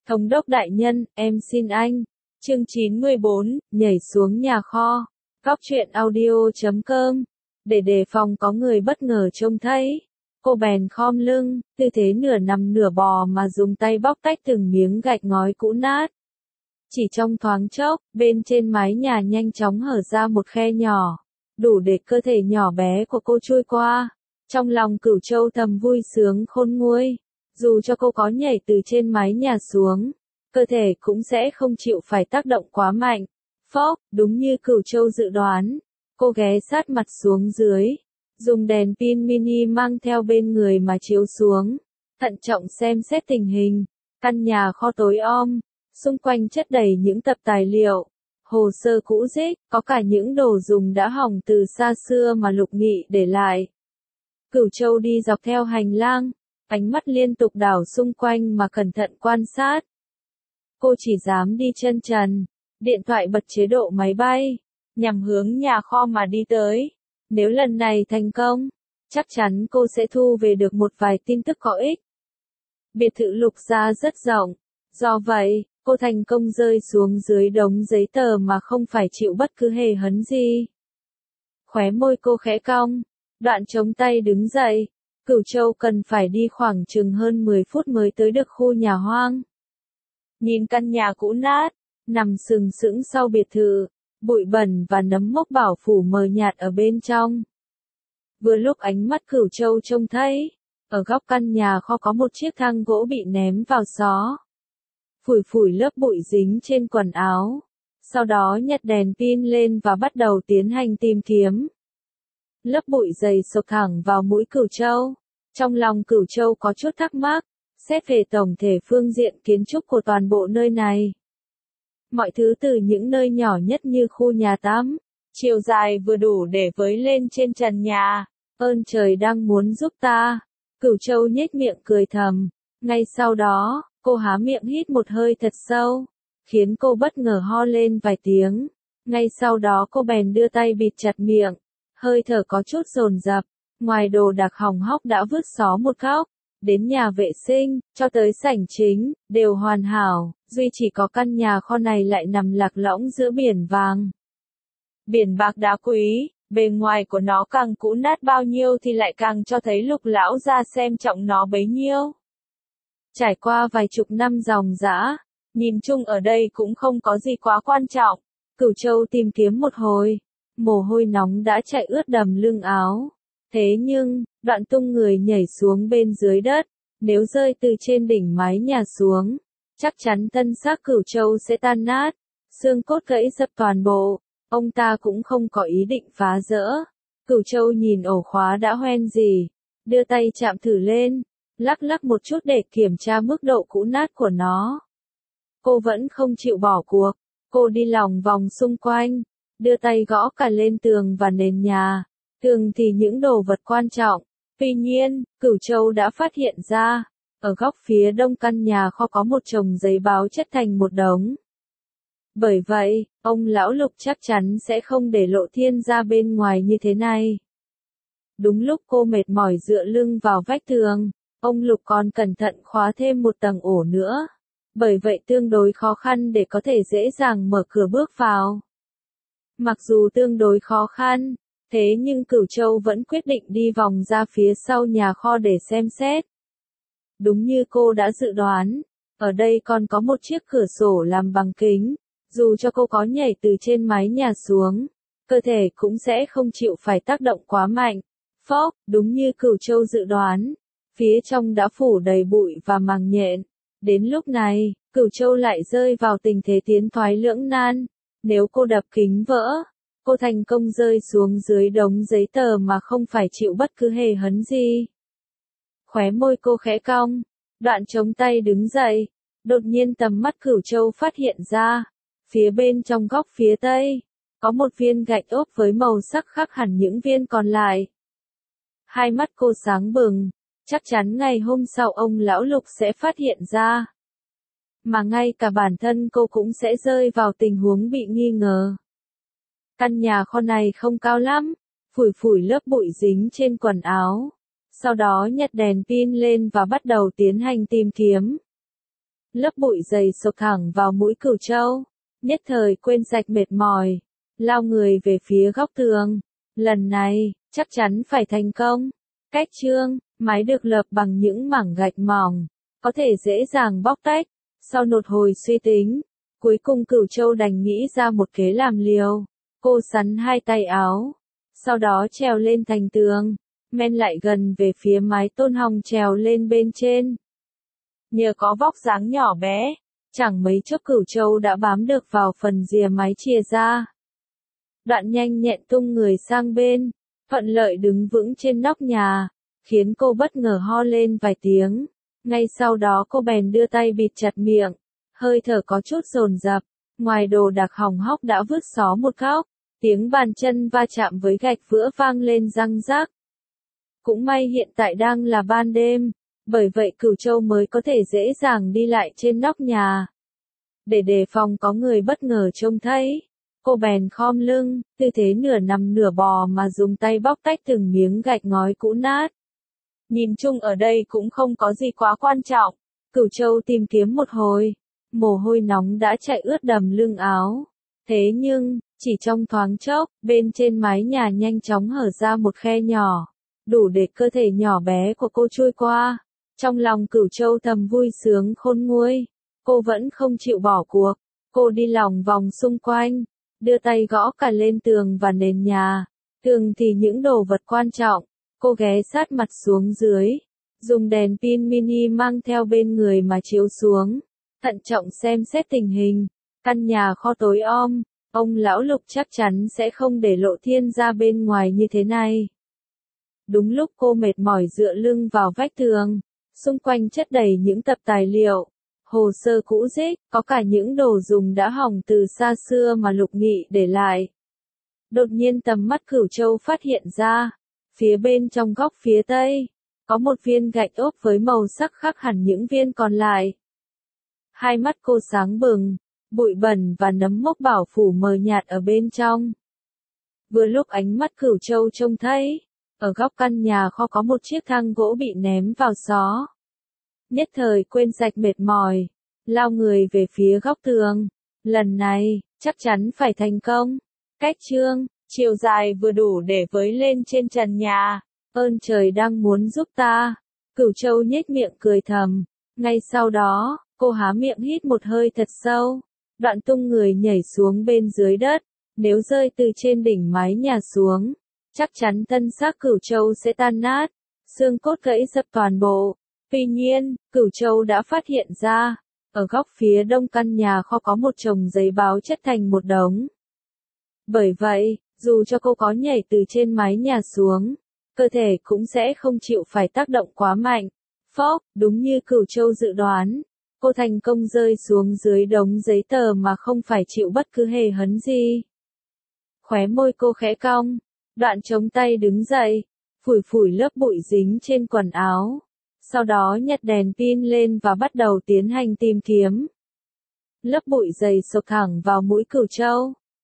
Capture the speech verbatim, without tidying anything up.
Thống đốc đại nhân, em xin anh. Chương chín mươi bốn, nhảy xuống nhà kho. Góc truyện audio chấm com. Để đề phòng có người bất ngờ trông thấy, cô bèn khom lưng, tư thế nửa nằm nửa bò mà dùng tay bóc tách từng miếng gạch ngói cũ nát. Chỉ trong thoáng chốc, bên trên mái nhà nhanh chóng hở ra một khe nhỏ, đủ để cơ thể nhỏ bé của cô chui qua. Trong lòng Cửu Châu thầm vui sướng khôn nguôi, dù cho cô có nhảy từ trên mái nhà xuống, cơ thể cũng sẽ không chịu phải tác động quá mạnh. Phốc, đúng như Cửu Châu dự đoán, cô ghé sát mặt xuống dưới, dùng đèn pin mini mang theo bên người mà chiếu xuống, thận trọng xem xét tình hình. Căn nhà kho tối om, xung quanh chất đầy những tập tài liệu, hồ sơ cũ rích, có cả những đồ dùng đã hỏng từ xa xưa mà Lục Nghị để lại. Cửu Châu đi dọc theo hành lang, ánh mắt liên tục đảo xung quanh mà cẩn thận quan sát. Cô chỉ dám đi chân trần, điện thoại bật chế độ máy bay, nhằm hướng nhà kho mà đi tới. Nếu lần này thành công, chắc chắn cô sẽ thu về được một vài tin tức có ích. Biệt thự Lục gia rất rộng, do vậy, cô thành công rơi xuống dưới đống giấy tờ mà không phải chịu bất cứ hề hấn gì. Khóe môi cô khẽ cong, đoạn chống tay đứng dậy. Cửu Châu cần phải đi khoảng chừng hơn mười phút mới tới được khu nhà hoang. Nhìn căn nhà cũ nát, nằm sừng sững sau biệt thự, bụi bẩn và nấm mốc bảo phủ mờ nhạt ở bên trong. Vừa lúc ánh mắt Cửu Châu trông thấy, ở góc căn nhà kho có một chiếc thang gỗ bị ném vào xó. Phủi phủi lớp bụi dính trên quần áo, sau đó nhặt đèn pin lên và bắt đầu tiến hành tìm kiếm. Lớp bụi dày sộc thẳng vào mũi Cửu Châu. Trong lòng Cửu Châu có chút thắc mắc, xét về tổng thể phương diện kiến trúc của toàn bộ nơi này. Mọi thứ từ những nơi nhỏ nhất như khu nhà tắm, chiều dài vừa đủ để với lên trên trần nhà. Ơn trời đang muốn giúp ta. Cửu Châu nhếch miệng cười thầm. Ngay sau đó, cô há miệng hít một hơi thật sâu, khiến cô bất ngờ ho lên vài tiếng. Ngay sau đó cô bèn đưa tay bịt chặt miệng, hơi thở có chút dồn dập. Ngoài đồ đạc hỏng hóc đã vứt xó một góc, đến nhà vệ sinh, cho tới sảnh chính, đều hoàn hảo, duy chỉ có căn nhà kho này lại nằm lạc lõng giữa biển vàng. Biển bạc đá quý, bề ngoài của nó càng cũ nát bao nhiêu thì lại càng cho thấy Lục lão gia xem trọng nó bấy nhiêu. Trải qua vài chục năm dòng dã, nhìn chung ở đây cũng không có gì quá quan trọng. Cửu Châu tìm kiếm một hồi, mồ hôi nóng đã chạy ướt đầm lưng áo. Thế nhưng, đoạn tung người nhảy xuống bên dưới đất, nếu rơi từ trên đỉnh mái nhà xuống, chắc chắn thân xác Cửu Châu sẽ tan nát, xương cốt gãy dập toàn bộ. Ông ta cũng không có ý định phá rỡ. Cửu Châu nhìn ổ khóa đã hoen gì, đưa tay chạm thử lên, lắc lắc một chút để kiểm tra mức độ cũ nát của nó. Cô vẫn không chịu bỏ cuộc, cô đi lòng vòng xung quanh, đưa tay gõ cả lên tường và nền nhà. Thường thì những đồ vật quan trọng. Tuy nhiên, Cửu Châu đã phát hiện ra, ở góc phía đông căn nhà kho có một chồng giấy báo chất thành một đống. Bởi vậy, ông lão Lục chắc chắn sẽ không để lộ thiên ra bên ngoài như thế này. Đúng lúc cô mệt mỏi dựa lưng vào vách tường, ông Lục còn cẩn thận khóa thêm một tầng ổ nữa. Bởi vậy tương đối khó khăn để có thể dễ dàng mở cửa bước vào. Mặc dù tương đối khó khăn, thế nhưng Cửu Châu vẫn quyết định đi vòng ra phía sau nhà kho để xem xét. Đúng như cô đã dự đoán, ở đây còn có một chiếc cửa sổ làm bằng kính, dù cho cô có nhảy từ trên mái nhà xuống, cơ thể cũng sẽ không chịu phải tác động quá mạnh. Phốc, đúng như Cửu Châu dự đoán, phía trong đã phủ đầy bụi và màng nhện. Đến lúc này, Cửu Châu lại rơi vào tình thế tiến thoái lưỡng nan. Nếu cô đập kính vỡ, cô thành công rơi xuống dưới đống giấy tờ mà không phải chịu bất cứ hề hấn gì. Khóe môi cô khẽ cong, đoạn chống tay đứng dậy. Đột nhiên tầm mắt Cửu Châu phát hiện ra, phía bên trong góc phía tây, có một viên gạch ốp với màu sắc khác hẳn những viên còn lại. Hai mắt cô sáng bừng, chắc chắn ngày hôm sau ông lão Lục sẽ phát hiện ra. Mà ngay cả bản thân cô cũng sẽ rơi vào tình huống bị nghi ngờ. Căn nhà kho này không cao lắm, phủi phủi lớp bụi dính trên quần áo. Sau đó nhặt đèn pin lên và bắt đầu tiến hành tìm kiếm. lớp bụi dày sộc thẳng vào mũi Cửu Châu, nhất thời quên sạch mệt mỏi, lao người về phía góc tường. Lần này, chắc chắn phải thành công. Cách chương, mái được lợp bằng những mảng gạch mỏng, có thể dễ dàng bóc tách. Sau một hồi suy tính, cuối cùng Cửu Châu đành nghĩ ra một kế làm liều. Cô sắn hai tay áo, sau đó trèo lên thành tường, men lại gần về phía mái tôn hồng trèo lên bên trên. Nhờ có vóc dáng nhỏ bé, chẳng mấy chốc Cửu Châu đã bám được vào phần rìa mái chìa ra. Đoạn nhanh nhẹn tung người sang bên, thuận lợi đứng vững trên nóc nhà, khiến cô bất ngờ ho lên vài tiếng. Ngay sau đó cô bèn đưa tay bịt chặt miệng, hơi thở có chút dồn dập, ngoài đồ đạc hỏng hóc đã vứt xó một góc, tiếng bàn chân va chạm với gạch vữa vang lên răng rắc. Cũng may hiện tại đang là ban đêm, bởi vậy Cửu Châu mới có thể dễ dàng đi lại trên nóc nhà. Để đề phòng có người bất ngờ trông thấy, cô bèn khom lưng, tư thế nửa nằm nửa bò mà dùng tay bóc tách từng miếng gạch ngói cũ nát. Nhìn chung ở đây cũng không có gì quá quan trọng, Cửu Châu tìm kiếm một hồi, mồ hôi nóng đã chạy ướt đầm lưng áo. Thế nhưng, chỉ trong thoáng chốc, bên trên mái nhà nhanh chóng hở ra một khe nhỏ, đủ để cơ thể nhỏ bé của cô chui qua. Trong lòng Cửu Châu thầm vui sướng khôn nguôi, cô vẫn không chịu bỏ cuộc, cô đi lòng vòng xung quanh, đưa tay gõ cả lên tường và nền nhà, thường thì những đồ vật quan trọng, cô ghé sát mặt xuống dưới, dùng đèn pin mini mang theo bên người mà chiếu xuống, thận trọng xem xét tình hình. Căn nhà kho tối om, ông lão Lục chắc chắn sẽ không để lộ thiên ra bên ngoài như thế này. Đúng lúc cô mệt mỏi dựa lưng vào vách tường, xung quanh chất đầy những tập tài liệu, hồ sơ cũ rích, có cả những đồ dùng đã hỏng từ xa xưa mà Lục Nghị để lại. Đột nhiên tầm mắt Cửu Châu phát hiện ra, phía bên trong góc phía tây, có một viên gạch ốp với màu sắc khác hẳn những viên còn lại. Hai mắt cô sáng bừng, bụi bẩn và nấm mốc bảo phủ mờ nhạt ở bên trong. Vừa lúc ánh mắt Cửu Châu trông thấy, ở góc căn nhà kho có một chiếc thang gỗ bị ném vào xó. Nhất thời quên sạch mệt mỏi, lao người về phía góc tường. Lần này, chắc chắn phải thành công. Cách chương, chiều dài vừa đủ để với lên trên trần nhà. Ơn trời đang muốn giúp ta. Cửu Châu nhếch miệng cười thầm. Ngay sau đó, cô há miệng hít một hơi thật sâu, đoạn tung người nhảy xuống bên dưới đất. Nếu rơi từ trên đỉnh mái nhà xuống, chắc chắn thân xác Cửu Châu sẽ tan nát, xương cốt gãy dập toàn bộ. Tuy nhiên, Cửu Châu đã phát hiện ra, ở góc phía đông căn nhà kho có một chồng giấy báo chất thành một đống. Bởi vậy, dù cho cô có nhảy từ trên mái nhà xuống, cơ thể cũng sẽ không chịu phải tác động quá mạnh. Phốc, đúng như Cửu Châu dự đoán, cô thành công rơi xuống dưới đống giấy tờ mà không phải chịu bất cứ hề hấn gì. Khóe môi cô khẽ cong, đoạn chống tay đứng dậy, phủi phủi lớp bụi dính trên quần áo. Sau đó nhặt đèn pin lên và bắt đầu tiến hành tìm kiếm. Lớp bụi dày sộc thẳng vào mũi Cửu Châu,